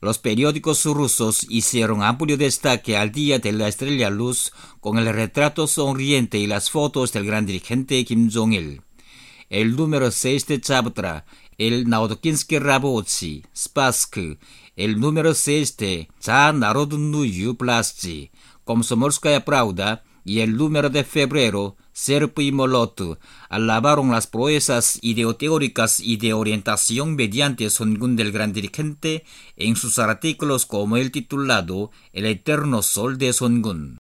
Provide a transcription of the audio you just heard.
Los periódicos rusos hicieron amplio destaque al Día de la Estrella Luz con el retrato sonriente y las fotos del gran dirigente Kim Jong-il. El número 6 de Chavdra, el Naodokinsky Rabochi, Spassky, el número 6 de За Народную Власть, Komsomolskaya Pravda, y el número de febrero, Serp y Molot, alabaron las proezas ideoteóricas y de orientación mediante Songun del gran dirigente en sus artículos como el titulado El eterno sol de Songun.